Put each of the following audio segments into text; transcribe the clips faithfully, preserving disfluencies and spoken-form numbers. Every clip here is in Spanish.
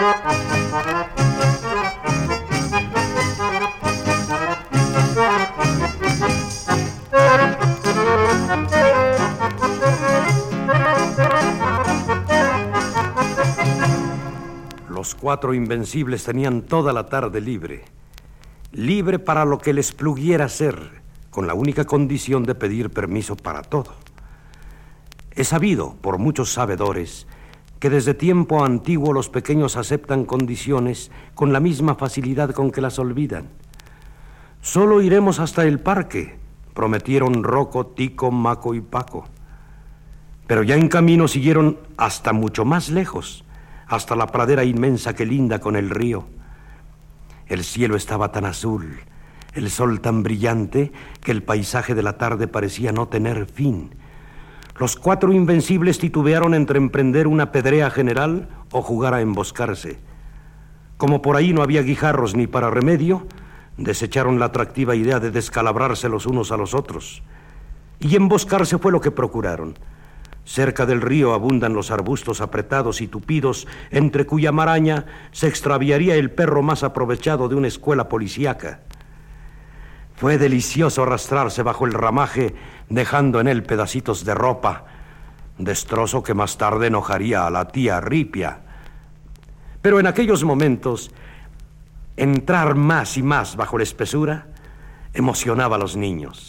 Los cuatro invencibles tenían toda la tarde libre. Libre para lo que les pluguiera hacer, con la única condición de pedir permiso para todo. Es sabido por muchos sabedores que desde tiempo antiguo los pequeños aceptan condiciones con la misma facilidad con que las olvidan. Solo iremos hasta el parque, prometieron Rocco, Tico, Maco y Paco. Pero ya en camino siguieron hasta mucho más lejos, hasta la pradera inmensa que linda con el río. El cielo estaba tan azul, el sol tan brillante, que el paisaje de la tarde parecía no tener fin. Los cuatro invencibles titubearon entre emprender una pedrea general o jugar a emboscarse. Como por ahí no había guijarros ni para remedio, desecharon la atractiva idea de descalabrarse los unos a los otros. Y emboscarse fue lo que procuraron. Cerca del río abundan los arbustos apretados y tupidos, entre cuya maraña se extraviaría el perro más aprovechado de una escuela policíaca. Fue delicioso arrastrarse bajo el ramaje, dejando en él pedacitos de ropa, destrozo que más tarde enojaría a la tía Ripia. Pero en aquellos momentos, entrar más y más bajo la espesura emocionaba a los niños.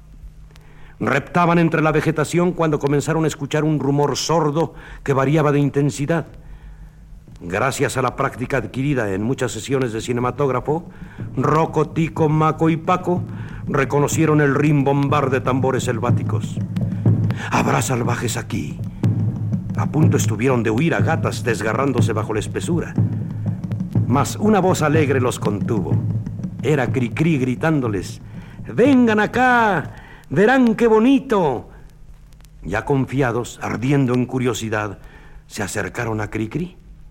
Reptaban entre la vegetación cuando comenzaron a escuchar un rumor sordo que variaba de intensidad. Gracias a la práctica adquirida en muchas sesiones de cinematógrafo, Rocco, Tico, Maco y Paco reconocieron el rimbombar de tambores selváticos. Habrá salvajes aquí. A punto estuvieron de huir a gatas desgarrándose bajo la espesura. Mas una voz alegre los contuvo. Era Cricri gritándoles: ¡vengan acá! ¡Verán qué bonito! Ya confiados, ardiendo en curiosidad, se acercaron a Cricri.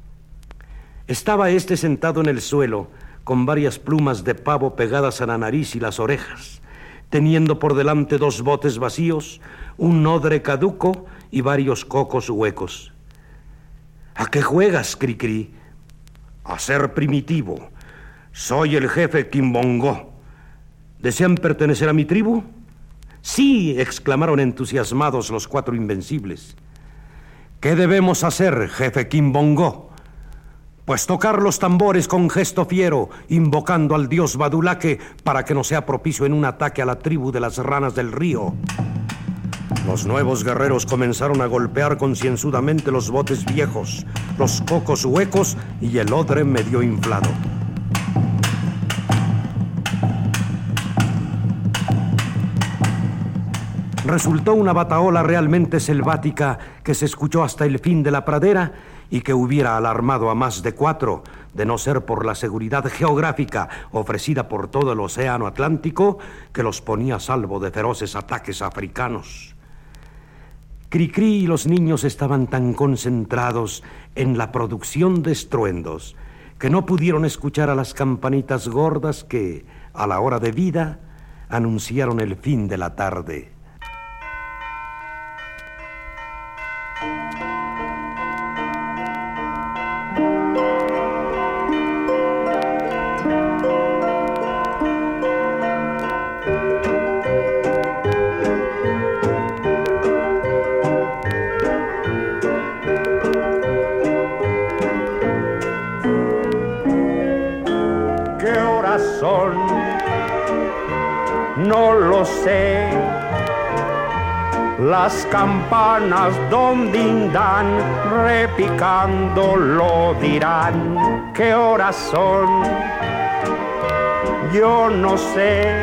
Estaba éste sentado en el suelo, con varias plumas de pavo pegadas a la nariz y las orejas, teniendo por delante dos botes vacíos, un odre caduco y varios cocos huecos. ¿A qué juegas, Cricri? A ser primitivo. Soy el jefe Quimbongó. ¿Desean pertenecer a mi tribu? Sí, exclamaron entusiasmados los cuatro invencibles. ¿Qué debemos hacer, jefe Quimbongó? Pues tocar los tambores con gesto fiero, invocando al dios Badulaque para que nos sea propicio en un ataque a la tribu de las ranas del río. Los nuevos guerreros comenzaron a golpear concienzudamente los botes viejos, los cocos huecos y el odre medio inflado. Resultó una batahola realmente selvática que se escuchó hasta el fin de la pradera y que hubiera alarmado a más de cuatro, de no ser por la seguridad geográfica ofrecida por todo el océano Atlántico, que los ponía a salvo de feroces ataques africanos. Cricri y los niños estaban tan concentrados en la producción de estruendos que no pudieron escuchar a las campanitas gordas que, a la hora de vida, anunciaron el fin de la tarde. No lo sé. Las campanas donde dan repicando lo dirán. ¿Qué horas son? Yo no sé.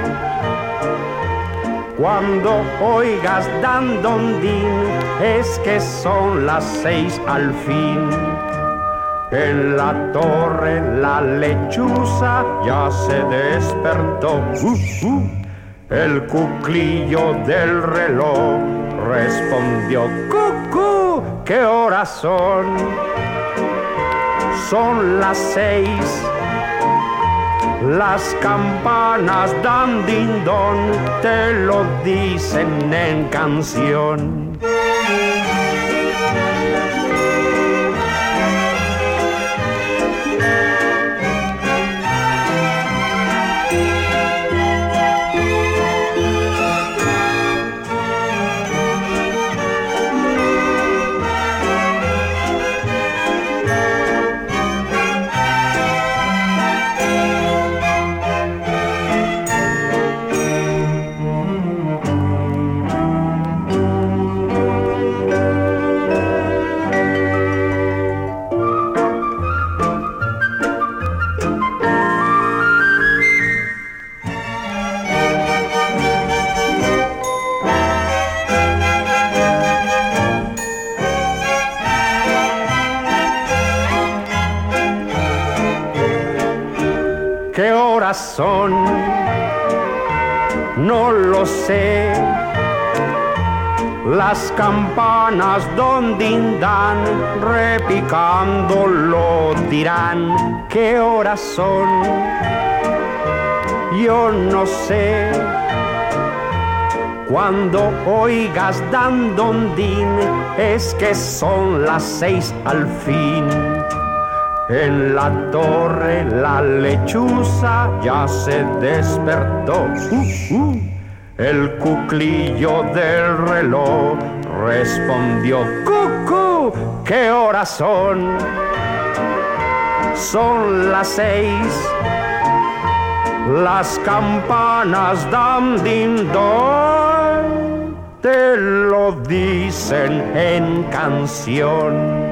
Cuando oigas dan dondín es que son las seis al fin. En la torre la lechuza ya se despertó. Uh, uh. El cuclillo del reloj respondió: ¡cucú! ¿Qué horas son? Son las seis. Las campanas dan din don, te lo dicen en canción. ¿Qué horas son? No lo sé. Las campanas donde dan repicando lo dirán. ¿Qué horas son? Yo no sé. Cuando oigas dan dondín es que son las seis al fin. En la torre la lechuza ya se despertó. Uh, uh. El cuclillo del reloj respondió: ¡Cucú! ¿Qué horas son? Son las seis. Las campanas dan din don, te lo dicen en canción.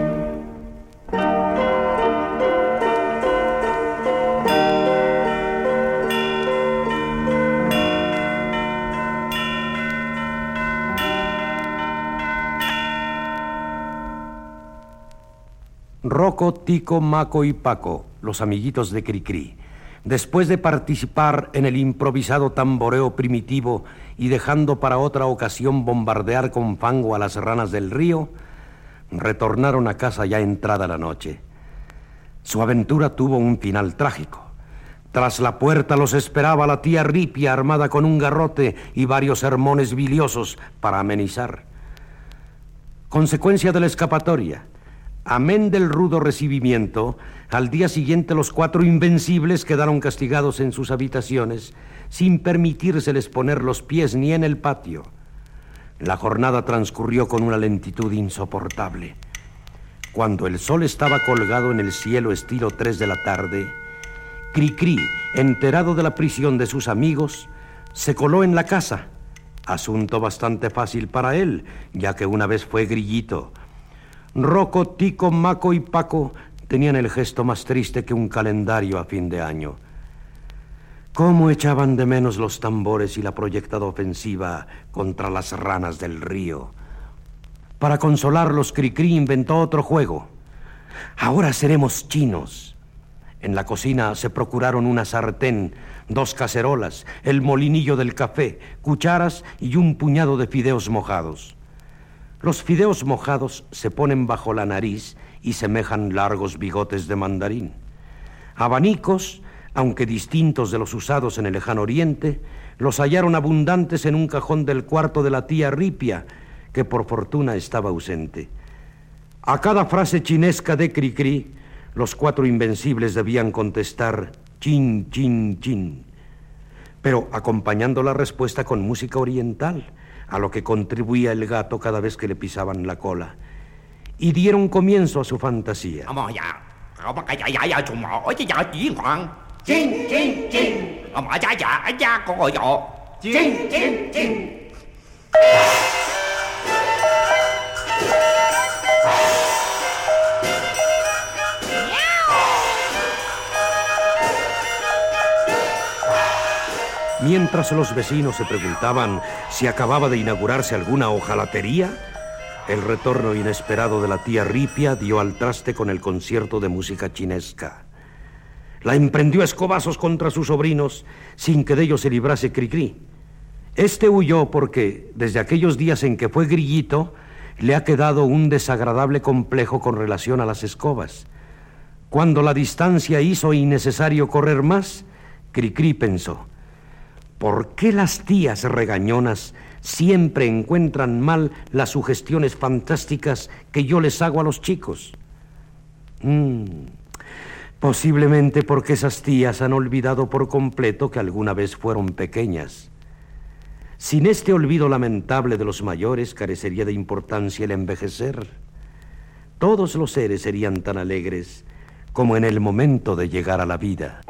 Rocco, Tico, Maco y Paco, los amiguitos de Cricri, después de participar en el improvisado tamboreo primitivo y dejando para otra ocasión bombardear con fango a las ranas del río, retornaron a casa ya entrada la noche. Su aventura tuvo un final trágico. Tras la puerta los esperaba la tía Ripia armada con un garrote y varios sermones biliosos para amenizar. Consecuencia de la escapatoria: amén del rudo recibimiento, al día siguiente los cuatro invencibles quedaron castigados en sus habitaciones, sin permitírseles poner los pies ni en el patio. La jornada transcurrió con una lentitud insoportable. Cuando el sol estaba colgado en el cielo estilo tres de la tarde, Cricri, enterado de la prisión de sus amigos, se coló en la casa, asunto bastante fácil para él, ya que una vez fue grillito. Rocco, Tico, Maco y Paco tenían el gesto más triste que un calendario a fin de año. ¿Cómo echaban de menos los tambores y la proyectada ofensiva contra las ranas del río? Para consolarlos, Cricri inventó otro juego. Ahora seremos chinos. En la cocina se procuraron una sartén, dos cacerolas, el molinillo del café, cucharas y un puñado de fideos mojados. Los fideos mojados se ponen bajo la nariz y semejan largos bigotes de mandarín. Abanicos, aunque distintos de los usados en el lejano oriente, los hallaron abundantes en un cajón del cuarto de la tía Ripia, que por fortuna estaba ausente. A cada frase chinesca de Cricri, los cuatro invencibles debían contestar chin, chin, chin, pero acompañando la respuesta con música oriental, a lo que contribuía el gato cada vez que le pisaban la cola. Y dieron comienzo a su fantasía. Mientras los vecinos se preguntaban si acababa de inaugurarse alguna hojalatería, el retorno inesperado de la tía Ripia dio al traste con el concierto de música chinesca. La emprendió a escobazos contra sus sobrinos sin que de ellos se librase Cricri. Este huyó porque, desde aquellos días en que fue grillito, le ha quedado un desagradable complejo con relación a las escobas. Cuando la distancia hizo innecesario correr más, Cricri pensó: ¿por qué las tías regañonas siempre encuentran mal las sugestiones fantásticas que yo les hago a los chicos? Mm, posiblemente porque esas tías han olvidado por completo que alguna vez fueron pequeñas. Sin este olvido lamentable de los mayores, carecería de importancia el envejecer. Todos los seres serían tan alegres como en el momento de llegar a la vida.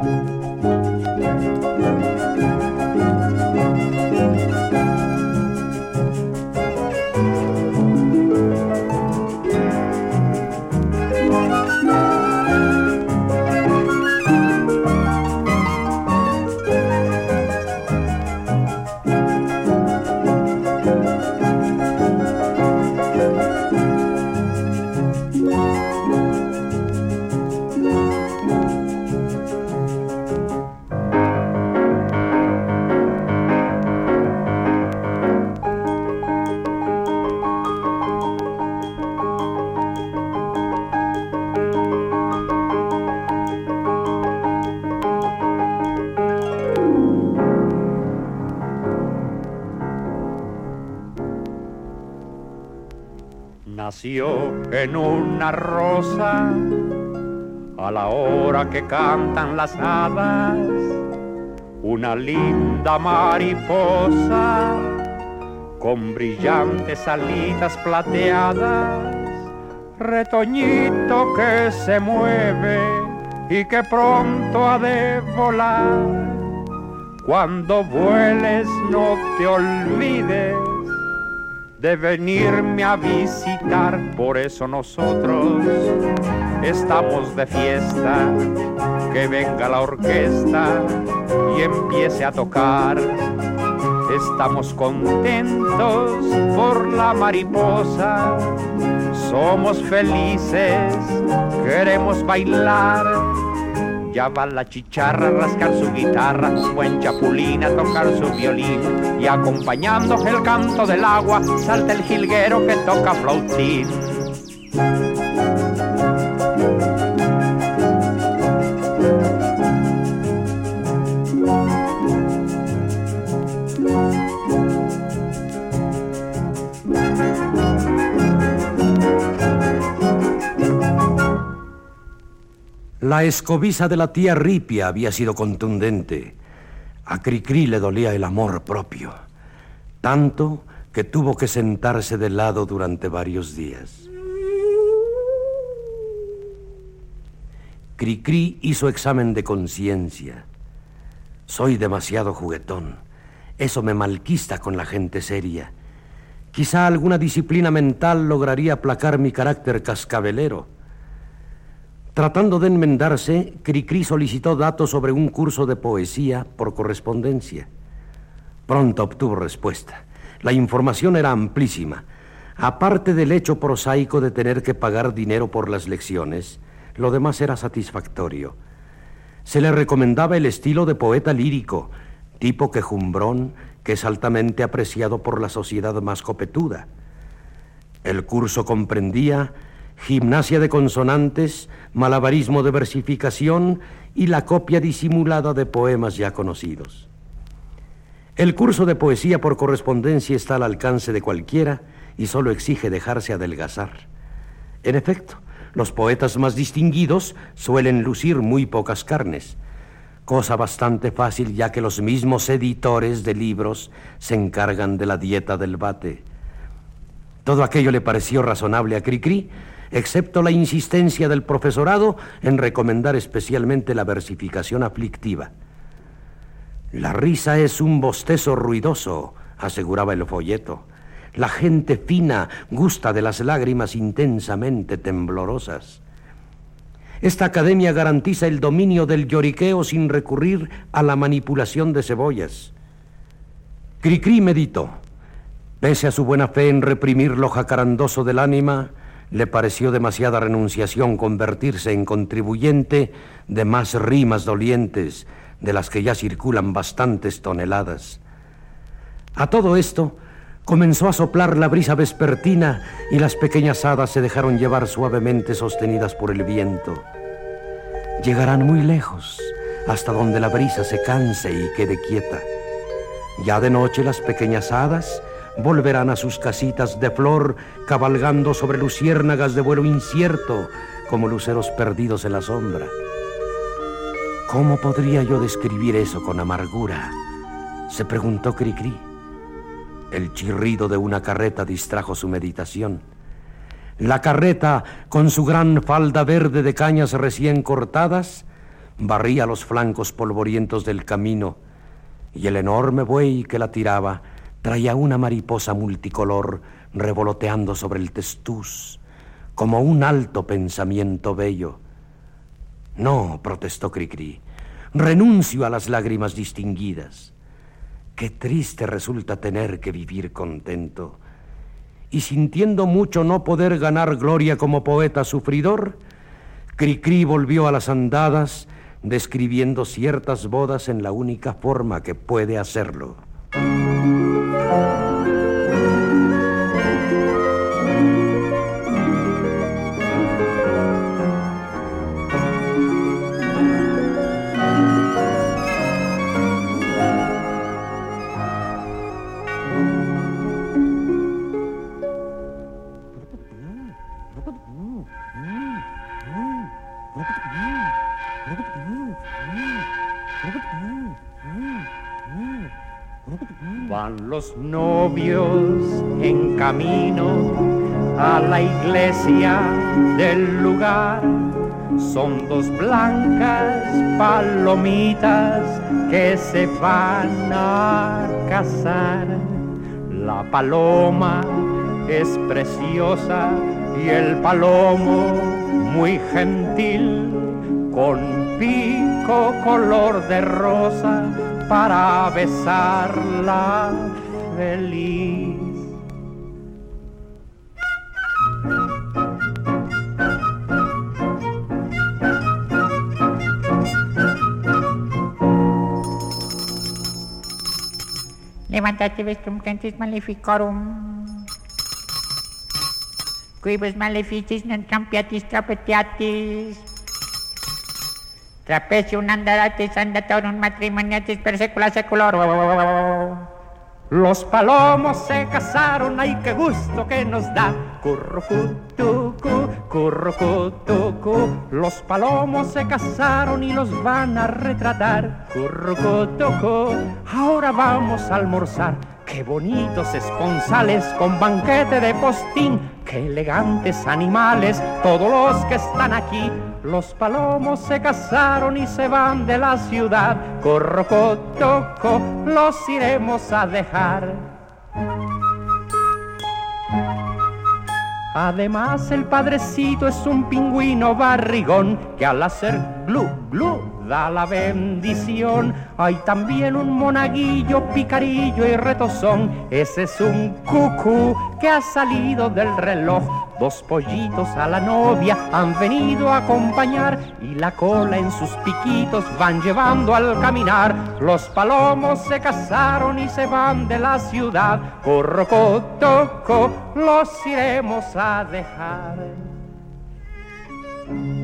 Nació en una rosa a la hora que cantan las hadas, una linda mariposa con brillantes alitas plateadas, retoñito que se mueve y que pronto ha de volar. Cuando vueles no te olvides de venirme a visitar, por eso nosotros estamos de fiesta, que venga la orquesta y empiece a tocar. Estamos contentos por la mariposa, somos felices, queremos bailar. Ya va la chicharra a rascar su guitarra, un buen chapulín a tocar su violín, y acompañando el canto del agua salta el jilguero que toca flautín. La escobiza de la tía Ripia había sido contundente. A Cricri le dolía el amor propio, tanto que tuvo que sentarse de lado durante varios días. Cricri hizo examen de conciencia. Soy demasiado juguetón. Eso me malquista con la gente seria. Quizá alguna disciplina mental lograría aplacar mi carácter cascabelero. Tratando de enmendarse, Cricri solicitó datos sobre un curso de poesía por correspondencia. Pronto obtuvo respuesta. La información era amplísima. Aparte del hecho prosaico de tener que pagar dinero por las lecciones, lo demás era satisfactorio. Se le recomendaba el estilo de poeta lírico, tipo quejumbrón, que es altamente apreciado por la sociedad más copetuda. El curso comprendía gimnasia de consonantes, malabarismo de versificación y la copia disimulada de poemas ya conocidos. El curso de poesía por correspondencia está al alcance de cualquiera y solo exige dejarse adelgazar. En efecto, los poetas más distinguidos suelen lucir muy pocas carnes, cosa bastante fácil ya que los mismos editores de libros se encargan de la dieta del vate. Todo aquello le pareció razonable a Cricri, excepto la insistencia del profesorado en recomendar especialmente la versificación aflictiva. La risa es un bostezo ruidoso, aseguraba el folleto. La gente fina gusta de las lágrimas intensamente temblorosas. Esta academia garantiza el dominio del lloriqueo sin recurrir a la manipulación de cebollas. Cricri meditó. Pese a su buena fe en reprimir lo jacarandoso del ánima, le pareció demasiada renunciación convertirse en contribuyente de más rimas dolientes, de las que ya circulan bastantes toneladas. A todo esto, comenzó a soplar la brisa vespertina y las pequeñas hadas se dejaron llevar suavemente sostenidas por el viento. Llegarán muy lejos, hasta donde la brisa se canse y quede quieta. Ya de noche las pequeñas hadas volverán a sus casitas de flor, cabalgando sobre luciérnagas de vuelo incierto, como luceros perdidos en la sombra. ¿Cómo podría yo describir eso con amargura?, se preguntó Cricri. El chirrido de una carreta distrajo su meditación. La carreta, con su gran falda verde de cañas recién cortadas, barría los flancos polvorientos del camino, y el enorme buey que la tiraba traía una mariposa multicolor revoloteando sobre el testuz, como un alto pensamiento bello. No, protestó Cricri, renuncio a las lágrimas distinguidas. Qué triste resulta tener que vivir contento. Y sintiendo mucho no poder ganar gloria como poeta sufridor, Cricri volvió a las andadas, describiendo ciertas bodas en la única forma que puede hacerlo. Van los novios en camino a la iglesia del lugar. Son dos blancas palomitas que se van a casar. La paloma es preciosa y el palomo muy gentil, con pico color de rosa para besarla feliz. Levantate vestrum cantis maleficorum, quibus maleficis non trampiatis trapetiatis, trapecium andaratis andatorum matrimoniatis per secula seculorum. Los palomos se casaron, ay qué gusto que nos da. Currucutucu, currucutucu. Los palomos se casaron y los van a retratar. Currucutucu. Ahora vamos a almorzar. Qué bonitos esponsales con banquete de postín. Qué elegantes animales, todos los que están aquí. Los palomos se casaron y se van de la ciudad. Corrocotoco, los iremos a dejar. Además el padrecito es un pingüino barrigón que al hacer glu glu da la bendición. Hay también un monaguillo picarillo y retozón, ese es un cucú que ha salido del reloj. Dos pollitos a la novia han venido a acompañar y la cola en sus piquitos van llevando al caminar. Los palomos se casaron y se van de la ciudad. Corrocotoco, los iremos a dejar.